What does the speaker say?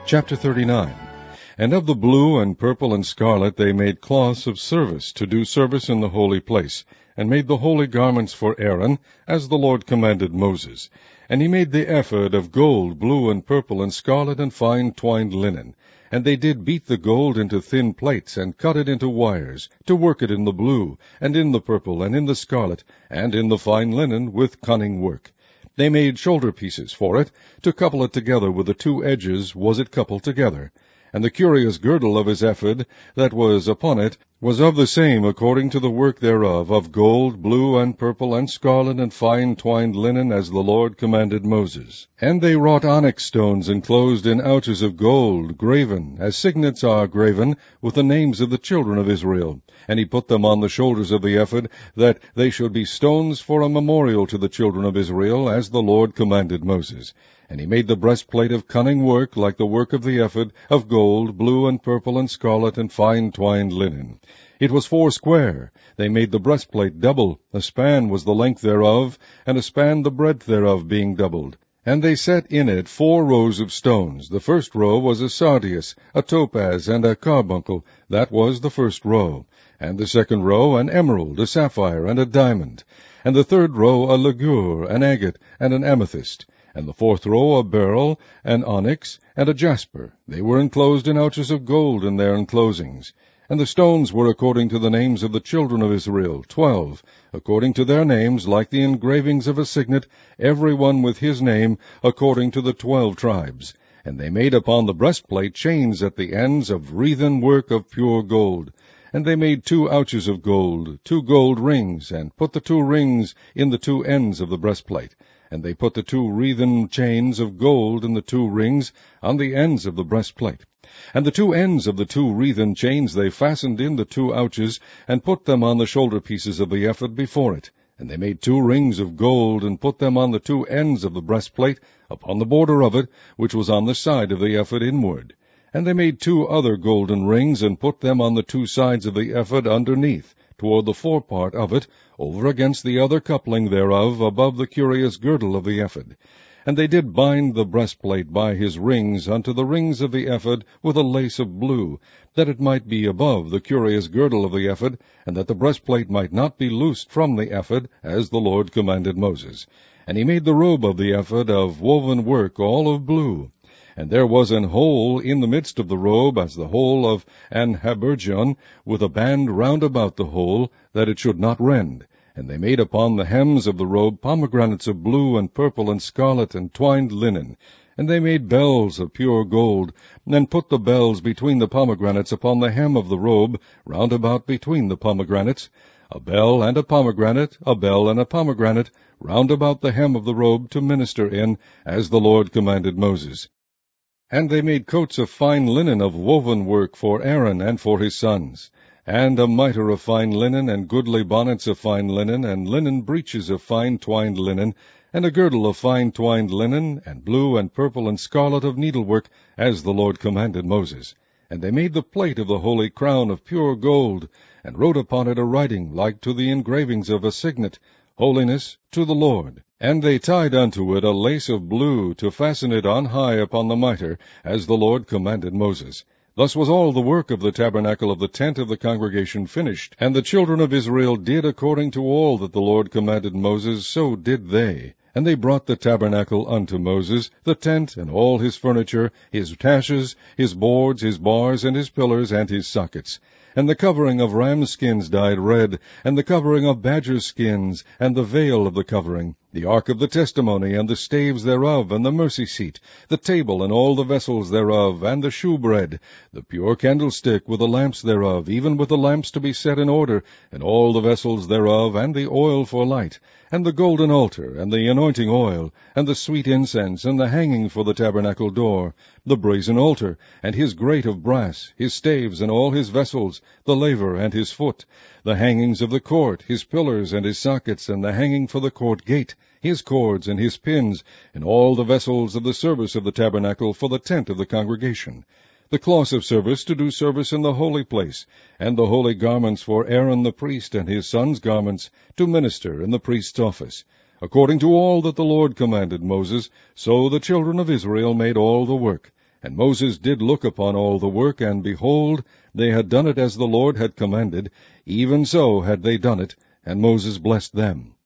Chapter 39. And of the blue and purple and scarlet they made cloths of service, to do service in the holy place, and made the holy garments for Aaron, as the Lord commanded Moses. And he made the ephod of gold, blue and purple and scarlet and fine twined linen. And they did beat the gold into thin plates, and cut it into wires, to work it in the blue, and in the purple, and in the scarlet, and in the fine linen, with cunning work. They made shoulder pieces for it, to couple it together with the two edges was it coupled together. And the curious girdle of his ephod that was upon it was of the same according to the work thereof, of gold, blue, and purple, and scarlet, and fine twined linen, as the Lord commanded Moses. And they wrought onyx stones enclosed in ouches of gold, graven, as signets are graven, with the names of the children of Israel. And he put them on the shoulders of the ephod, that they should be stones for a memorial to the children of Israel, as the Lord commanded Moses. And he made the breastplate of cunning work, like the work of the ephod, of gold, blue, and purple, and scarlet, and fine twined linen. It was foursquare. They made the breastplate double. A span was the length thereof, and a span the breadth thereof, being doubled. And they set in it 4 rows of stones. The first row was a sardius, a topaz, and a carbuncle. That was the first row. And the second row an emerald, a sapphire, and a diamond. And the third row a ligure, an agate, and an amethyst. And the fourth row a beryl, an onyx, and a jasper. They were enclosed in ouches of gold in their enclosings. And the stones were according to the names of the children of Israel, 12, according to their names, like the engravings of a signet, every one with his name, according to the 12 tribes. And they made upon the breastplate chains at the ends of wreathen work of pure gold. And they made 2 ouches of gold, 2 gold rings, and put the 2 rings in the 2 ends of the breastplate. And they put the 2 wreathen chains of gold in the 2 rings on the ends of the breastplate. And the 2 ends of the 2 wreathen chains they fastened in the 2 ouches, and put them on the shoulder pieces of the ephod before it. And they made 2 rings of gold, and put them on the 2 ends of the breastplate, upon the border of it, which was on the side of the ephod inward. And they made 2 other golden rings, and put them on the 2 sides of the ephod underneath, toward the forepart of it, over against the other coupling thereof, above the curious girdle of the ephod. And they did bind the breastplate by his rings unto the rings of the ephod with a lace of blue, that it might be above the curious girdle of the ephod, and that the breastplate might not be loosed from the ephod, as the Lord commanded Moses. And he made the robe of the ephod of woven work, all of blue. And there was an hole in the midst of the robe, as the hole of an habergeon, with a band round about the hole, that it should not rend. And they made upon the hems of the robe pomegranates of blue and purple and scarlet and twined linen. And they made bells of pure gold, and put the bells between the pomegranates upon the hem of the robe, round about between the pomegranates, a bell and a pomegranate, a bell and a pomegranate, round about the hem of the robe, to minister in, as the Lord commanded Moses. And they made coats of fine linen of woven work for Aaron and for his sons, and a mitre of fine linen, and goodly bonnets of fine linen, and linen breeches of fine twined linen, and a girdle of fine twined linen, and blue and purple and scarlet of needlework, as the Lord commanded Moses. And they made the plate of the holy crown of pure gold, and wrote upon it a writing like to the engravings of a signet, Holiness to the Lord. And they tied unto it a lace of blue, to fasten it on high upon the mitre, as the Lord commanded Moses. Thus was all the work of the tabernacle of the tent of the congregation finished. And the children of Israel did according to all that the Lord commanded Moses, so did they. And they brought the tabernacle unto Moses, the tent, and all his furniture, his taches, his boards, his bars, and his pillars, and his sockets. And the covering of ram skins dyed red, and the covering of badger skins, and the veil of the covering, the ark of the testimony, and the staves thereof, and the mercy seat, the table, and all the vessels thereof, and the shewbread, the pure candlestick with the lamps thereof, even with the lamps to be set in order, and all the vessels thereof, and the oil for light, and the golden altar, and the anointing oil, and the sweet incense, and the hanging for the tabernacle door, the brazen altar, and his grate of brass, his staves, and all his vessels, the laver and his foot, the hangings of the court, his pillars and his sockets, and the hanging for the court gate, his cords and his pins, and all the vessels of the service of the tabernacle for the tent of the congregation, the cloths of service to do service in the holy place, and the holy garments for Aaron the priest and his sons' garments to minister in the priest's office. According to all that the Lord commanded Moses, so the children of Israel made all the work. And Moses did look upon all the work, and behold, they had done it as the Lord had commanded, even so had they done it, and Moses blessed them.